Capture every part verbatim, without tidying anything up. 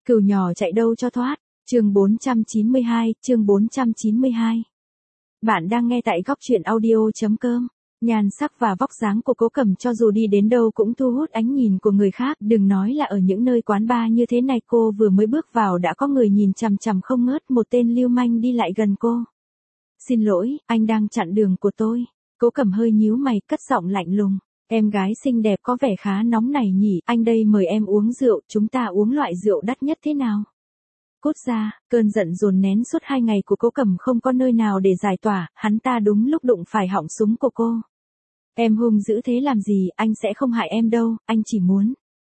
Cừu nhỏ chạy đâu cho thoát. Chương bốn trăm chín mươi hai, chương bốn trăm chín mươi hai. Bạn đang nghe tại góc truyện audio.com. Nhan sắc và vóc dáng của Cố Cẩm cho dù đi đến đâu cũng thu hút ánh nhìn của người khác, đừng nói là ở những nơi quán bar như thế này, cô vừa mới bước vào đã có người nhìn chằm chằm không ngớt, một tên lưu manh đi lại gần cô. Xin lỗi, anh đang chặn đường của tôi. Cố Cẩm hơi nhíu mày, cất giọng lạnh lùng. Em gái xinh đẹp có vẻ khá nóng nảy nhỉ, anh đây mời em uống rượu, chúng ta uống loại rượu đắt nhất thế nào? Cút ra, cơn giận dồn nén suốt hai ngày của Cố Cẩm không có nơi nào để giải tỏa, hắn ta đúng lúc đụng phải họng súng của cô. Em hung dữ thế làm gì, anh sẽ không hại em đâu, anh chỉ muốn.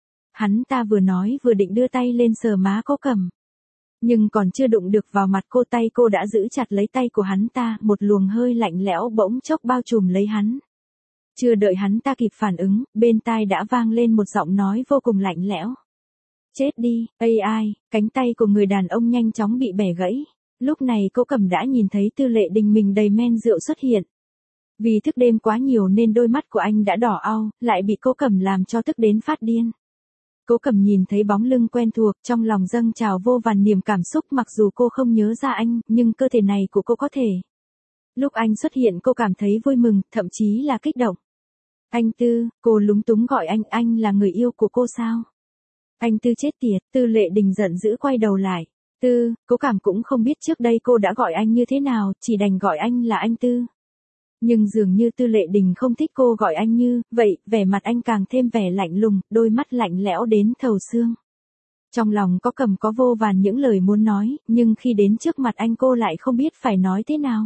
Hắn ta vừa nói vừa định đưa tay lên sờ má Cố Cẩm. Nhưng còn chưa đụng được vào mặt cô, tay cô đã giữ chặt lấy tay của hắn ta, một luồng hơi lạnh lẽo bỗng chốc bao trùm lấy hắn. Chưa đợi hắn ta kịp phản ứng, bên tai đã vang lên một giọng nói vô cùng lạnh lẽo. Chết đi, ây ai, cánh tay của người đàn ông nhanh chóng bị bẻ gãy. Lúc này Cố Cẩm đã nhìn thấy Tư Lệ Đình mình đầy men rượu xuất hiện. Vì thức đêm quá nhiều nên đôi mắt của anh đã đỏ au, lại bị Cố Cẩm làm cho tức đến phát điên. Cố Cẩm nhìn thấy bóng lưng quen thuộc, trong lòng dâng trào vô vàn niềm cảm xúc, mặc dù cô không nhớ ra anh, nhưng cơ thể này của cô có thể. Lúc anh xuất hiện cô cảm thấy vui mừng, thậm chí là kích động. Anh Tư, cô lúng túng gọi anh, anh là người yêu của cô sao? Anh Tư chết tiệt, Tư Lệ Đình giận dữ quay đầu lại. Tư, Cố Cẩm cũng không biết trước đây cô đã gọi anh như thế nào, chỉ đành gọi anh là anh Tư. Nhưng dường như Tư Lệ Đình không thích cô gọi anh như vậy, vẻ mặt anh càng thêm vẻ lạnh lùng, đôi mắt lạnh lẽo đến thấu xương. Trong lòng Cố Cẩm có vô vàn những lời muốn nói, nhưng khi đến trước mặt anh cô lại không biết phải nói thế nào.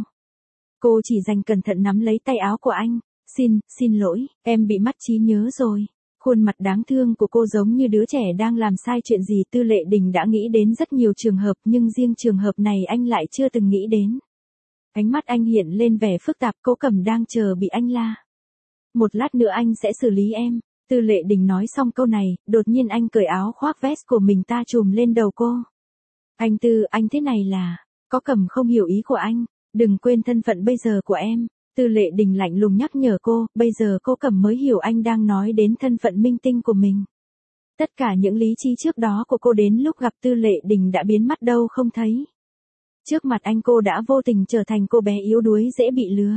Cô chỉ dành cẩn thận nắm lấy tay áo của anh. Xin, xin lỗi, em bị mất trí nhớ rồi. Khuôn mặt đáng thương của cô giống như đứa trẻ đang làm sai chuyện gì. Tư Lệ Đình đã nghĩ đến rất nhiều trường hợp, nhưng riêng trường hợp này anh lại chưa từng nghĩ đến. Ánh mắt anh hiện lên vẻ phức tạp, Cố Cẩm đang chờ bị anh la. Một lát nữa anh sẽ xử lý em. Tư Lệ Đình nói xong câu này, đột nhiên anh cởi áo khoác vest của mình ta trùm lên đầu cô. Anh Tư, anh thế này là... Cố Cẩm không hiểu ý của anh. Đừng quên thân phận bây giờ của em. Tư Lệ Đình lạnh lùng nhắc nhở cô, bây giờ Cố Cẩm mới hiểu anh đang nói đến thân phận minh tinh của mình. Tất cả những lý trí trước đó của cô đến lúc gặp Tư Lệ Đình đã biến mất đâu không thấy. Trước mặt anh cô đã vô tình trở thành cô bé yếu đuối dễ bị lừa.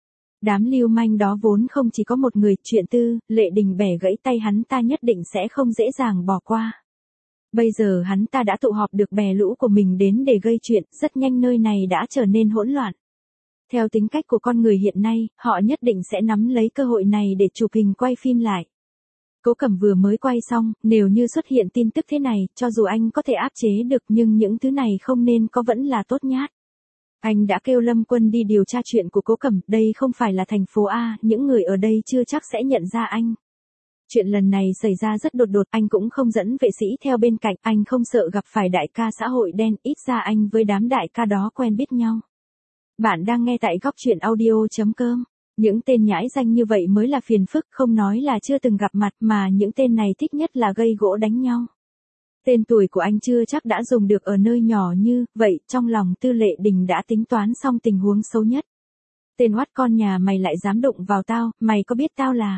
Đám lưu manh đó vốn không chỉ có một người, chuyện Tư Lệ Đình bẻ gãy tay hắn ta nhất định sẽ không dễ dàng bỏ qua. Bây giờ hắn ta đã tụ họp được bè lũ của mình đến để gây chuyện, rất nhanh nơi này đã trở nên hỗn loạn. Theo tính cách của con người hiện nay, họ nhất định sẽ nắm lấy cơ hội này để chụp hình quay phim lại. Cố Cẩm vừa mới quay xong, nếu như xuất hiện tin tức thế này, cho dù anh có thể áp chế được nhưng những thứ này không nên có vẫn là tốt nhát. Anh đã kêu Lâm Quân đi điều tra chuyện của Cố Cẩm, đây không phải là thành phố A, những người ở đây chưa chắc sẽ nhận ra anh. Chuyện lần này xảy ra rất đột đột, anh cũng không dẫn vệ sĩ theo bên cạnh, anh không sợ gặp phải đại ca xã hội đen, ít ra anh với đám đại ca đó quen biết nhau. Bạn đang nghe tại góc truyện audio.com. Những tên nhãi danh như vậy mới là phiền phức, không nói là chưa từng gặp mặt mà những tên này thích nhất là gây gỗ đánh nhau. Tên tuổi của anh chưa chắc đã dùng được ở nơi nhỏ như vậy, trong lòng Tư Lệ Đình đã tính toán xong tình huống xấu nhất. Tên oắt con nhà mày lại dám đụng vào tao, mày có biết tao là...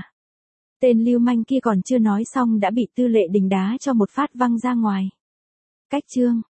Tên lưu manh kia còn chưa nói xong đã bị Tư Lệ Đình đá cho một phát văng ra ngoài. Cách chương.